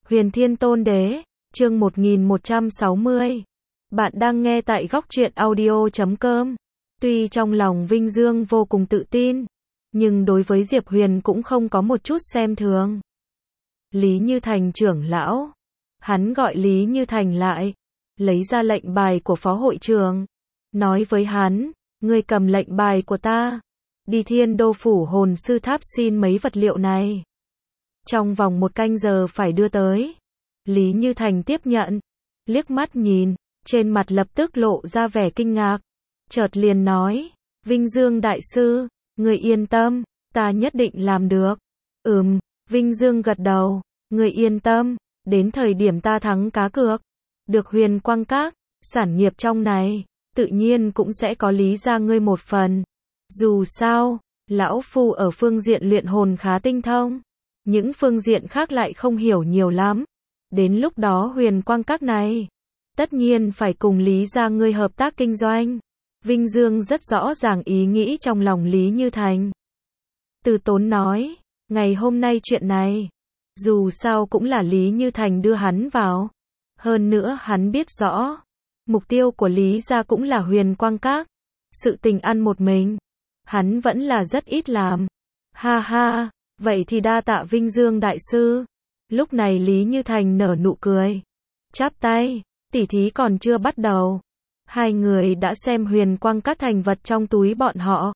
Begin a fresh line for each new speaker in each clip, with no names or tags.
Huyền Thiên Tôn Đế, chương 1160. Bạn đang nghe tại góc truyện audio.com. Tuy trong lòng Vinh Dương vô cùng tự tin, nhưng đối với Diệp Huyền cũng không có một chút xem thường. Lý Như Thành trưởng lão. Hắn gọi Lý Như Thành lại, lấy ra lệnh bài của phó hội trưởng, nói với hắn, ngươi cầm lệnh bài của ta, đi Thiên Đô Phủ Hồn Sư Tháp xin mấy vật liệu này. Trong vòng 1 canh giờ phải đưa tới. Lý Như Thành tiếp nhận, liếc mắt nhìn, trên mặt lập tức lộ ra vẻ kinh ngạc, chợt liền nói, Vinh Dương đại sư, người yên tâm, ta nhất định làm được. Vinh Dương gật đầu, người yên tâm, đến thời điểm ta thắng cá cược, được Huyền Quang Các, sản nghiệp trong này, tự nhiên cũng sẽ có Lý gia ngươi một phần. Dù sao, lão phu ở phương diện luyện hồn khá tinh thông, những phương diện khác lại không hiểu nhiều lắm. Đến lúc đó Huyền Quang Các này, tất nhiên phải cùng Lý gia ngươi hợp tác kinh doanh. Vinh Dương rất rõ ràng ý nghĩ trong lòng Lý Như Thành. Từ Tốn nói, ngày hôm nay chuyện này, dù sao cũng là Lý Như Thành đưa hắn vào. Hơn nữa hắn biết rõ, mục tiêu của Lý gia cũng là Huyền Quang Các. Sự tình ăn một mình, hắn vẫn là rất ít làm. Ha ha, vậy thì đa tạ Vinh Dương đại sư. Lúc này Lý Như Thành nở nụ cười, chắp tay, tỉ thí còn chưa bắt đầu. Hai người đã xem Huyền Quang Các thành vật trong túi bọn họ.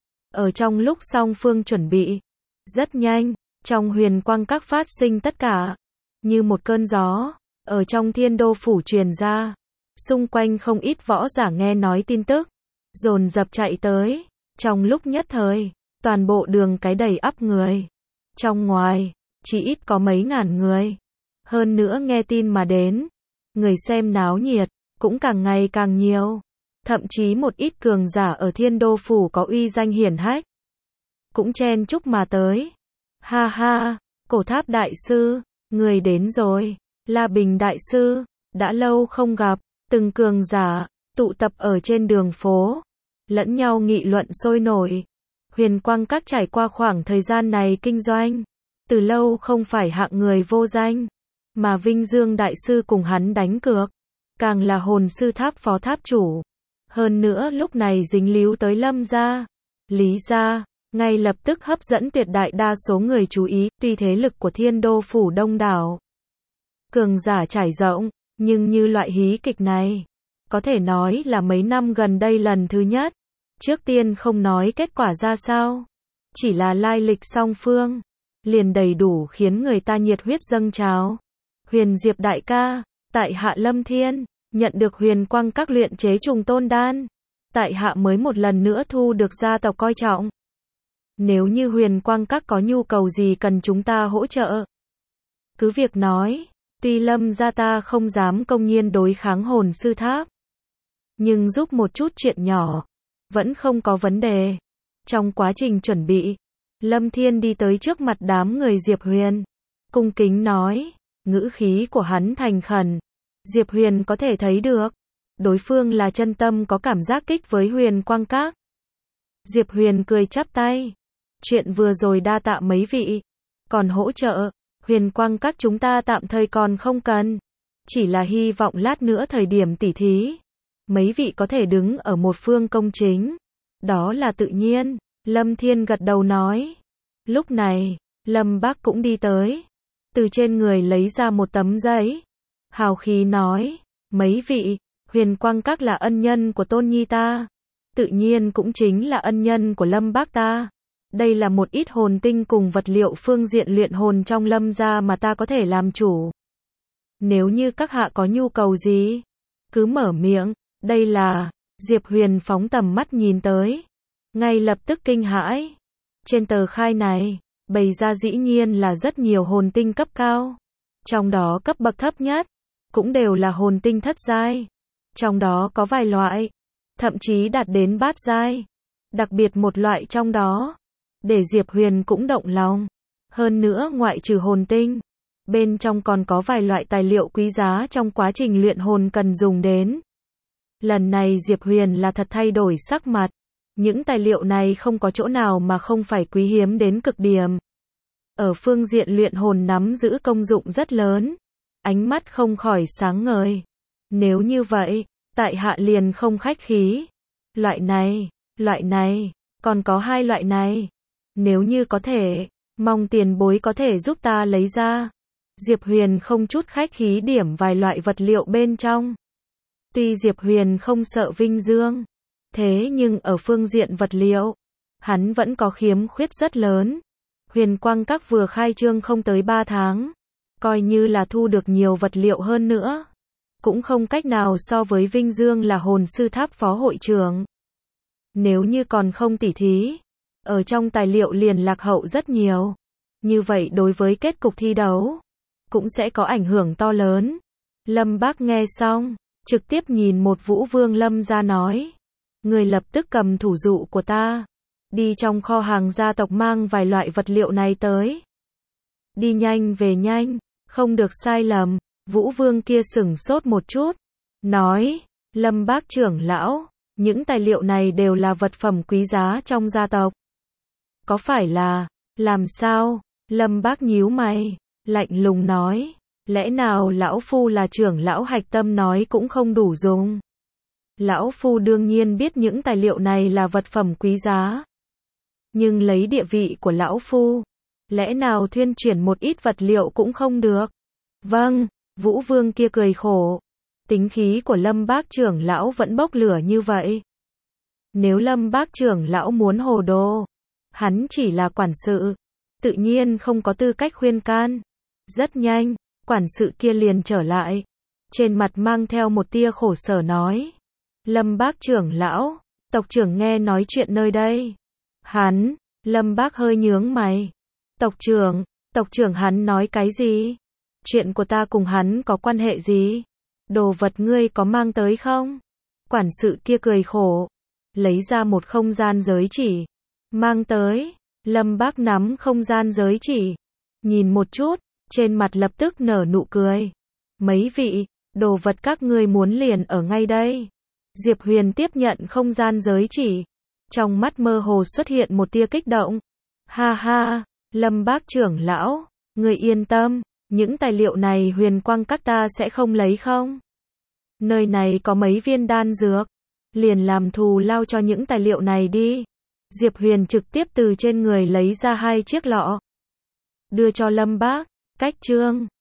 Ở trong lúc song phương chuẩn bị, rất nhanh, trong Huyền Quang Các phát sinh tất cả, như một cơn gió, ở trong Thiên Đô Phủ truyền ra. Xung quanh không ít võ giả nghe nói tin tức, dồn dập chạy tới. Trong lúc nhất thời, toàn bộ đường cái đầy ắp người. Trong ngoài, chỉ ít có mấy ngàn người. Hơn nữa nghe tin mà đến, người xem náo nhiệt, cũng càng ngày càng nhiều. Thậm chí một ít cường giả ở Thiên Đô Phủ có uy danh hiển hách, cũng chen chúc mà tới. Ha ha, Cổ Tháp đại sư, người đến rồi. La Bình đại sư, đã lâu không gặp. Từng cường giả, tụ tập ở trên đường phố, lẫn nhau nghị luận sôi nổi. Huyền Quang Các trải qua khoảng thời gian này kinh doanh, từ lâu không phải hạng người vô danh, mà Vinh Dương đại sư cùng hắn đánh cược, càng là hồn sư tháp phó tháp chủ. Hơn nữa lúc này dính líu tới Lâm gia, Lý gia, ngay lập tức hấp dẫn tuyệt đại đa số người chú ý. Tuy thế lực của Thiên Đô Phủ đông đảo, cường giả trải rộng, nhưng như loại hí kịch này, có thể nói là mấy năm gần đây lần thứ nhất. Trước tiên không nói kết quả ra sao, chỉ là lai lịch song phương, liền đầy đủ khiến người ta nhiệt huyết dâng trào. Huyền Diệp đại ca, tại hạ Lâm Thiên, nhận được Huyền Quang Các luyện chế trùng tôn đan. Tại hạ mới một lần nữa thu được gia tộc coi trọng. Nếu như Huyền Quang Các có nhu cầu gì cần chúng ta hỗ trợ, cứ việc nói. Tuy Lâm gia ta không dám công nhiên đối kháng hồn sư tháp, nhưng giúp một chút chuyện nhỏ, vẫn không có vấn đề. Trong quá trình chuẩn bị, Lâm Thiên đi tới trước mặt đám người Diệp Huyền, cung kính nói, ngữ khí của hắn thành khẩn. Diệp Huyền có thể thấy được, đối phương là chân tâm có cảm giác kích với Huyền Quang Các. Diệp Huyền cười chắp tay, chuyện vừa rồi đa tạ mấy vị, còn hỗ trợ, Huyền Quang Các chúng ta tạm thời còn không cần, chỉ là hy vọng lát nữa thời điểm tỉ thí, mấy vị có thể đứng ở một phương công chính. Đó là tự nhiên, Lâm Thiên gật đầu nói. Lúc này, Lâm Bác cũng đi tới, từ trên người lấy ra một tấm giấy, hào khí nói, mấy vị, Huyền Quang Các là ân nhân của Tôn Nhi ta, tự nhiên cũng chính là ân nhân của Lâm Bác ta. Đây là một ít hồn tinh cùng vật liệu phương diện luyện hồn trong Lâm gia mà ta có thể làm chủ. Nếu như các hạ có nhu cầu gì, cứ mở miệng. Đây là, Diệp Huyền phóng tầm mắt nhìn tới, ngay lập tức kinh hãi. Trên tờ khai này, bày ra dĩ nhiên là rất nhiều hồn tinh cấp cao. Trong đó cấp bậc thấp nhất, cũng đều là hồn tinh thất giai. Trong đó có vài loại, thậm chí đạt đến bát giai. Đặc biệt một loại trong đó, để Diệp Huyền cũng động lòng. Hơn nữa ngoại trừ hồn tinh, bên trong còn có vài loại tài liệu quý giá trong quá trình luyện hồn cần dùng đến. Lần này Diệp Huyền là thật thay đổi sắc mặt. Những tài liệu này không có chỗ nào mà không phải quý hiếm đến cực điểm. ở phương diện luyện hồn nắm giữ công dụng rất lớn. Ánh mắt không khỏi sáng ngời. Nếu như vậy, tại hạ liền không khách khí. Loại này, còn có hai loại này. Nếu như có thể, mong tiền bối có thể giúp ta lấy ra. Diệp Huyền không chút khách khí điểm vài loại vật liệu bên trong. Tuy Diệp Huyền không sợ vinh dương, thế nhưng ở phương diện vật liệu, hắn vẫn có khiếm khuyết rất lớn. Huyền Quang Các vừa khai trương không tới 3 tháng, coi như là thu được nhiều vật liệu hơn nữa, cũng không cách nào so với Vinh Dương là hồn sư tháp phó hội trưởng. Nếu như còn không tỉ thí, ở trong tài liệu liền lạc hậu rất nhiều. Như vậy đối với kết cục thi đấu, cũng sẽ có ảnh hưởng to lớn. Lâm Bác nghe xong, trực tiếp nhìn một Vũ Vương Lâm ra nói. Người lập tức cầm thủ dụ của ta. Đi trong kho hàng gia tộc mang vài loại vật liệu này tới. Đi nhanh về nhanh, không được sai lầm. Vũ Vương kia sửng sốt một chút. Nói, Lâm Bác trưởng lão, những tài liệu này đều là vật phẩm quý giá trong gia tộc. Có phải là, làm sao? Lâm Bác nhíu mày, lạnh lùng nói. Lẽ nào lão phu là trưởng lão hạch tâm nói cũng không đủ dùng? Lão phu đương nhiên biết những tài liệu này là vật phẩm quý giá. Nhưng lấy địa vị của lão phu, lẽ nào thuyên chuyển một ít vật liệu cũng không được? Vâng, Vũ Vương kia cười khổ. Tính khí của Lâm Bác trưởng lão vẫn bốc lửa như vậy. Nếu Lâm Bác trưởng lão muốn hồ đồ, hắn chỉ là quản sự, tự nhiên không có tư cách khuyên can. Rất nhanh, quản sự kia liền trở lại, trên mặt mang theo một tia khổ sở nói. Lâm Bác trưởng lão, tộc trưởng nghe nói chuyện nơi đây. Hắn, Lâm Bác hơi nhướng mày. Tộc trưởng hắn nói cái gì? Chuyện của ta cùng hắn có quan hệ gì? Đồ vật ngươi có mang tới không? Quản sự kia cười khổ, lấy ra một không gian giới chỉ. Mang tới, Lâm Bác nắm không gian giới chỉ, nhìn một chút, trên mặt lập tức nở nụ cười. Mấy vị, đồ vật các ngươi muốn liền ở ngay đây. Diệp Huyền tiếp nhận không gian giới chỉ, trong mắt mơ hồ xuất hiện một tia kích động. Ha ha, Lâm Bác trưởng lão, người yên tâm, những tài liệu này Huyền Quang Các ta sẽ không lấy không? Nơi này có mấy viên đan dược, liền làm thù lao cho những tài liệu này đi. Diệp Huyền trực tiếp từ trên người lấy ra 2 chiếc lọ, đưa cho Lâm Bác. Cách chương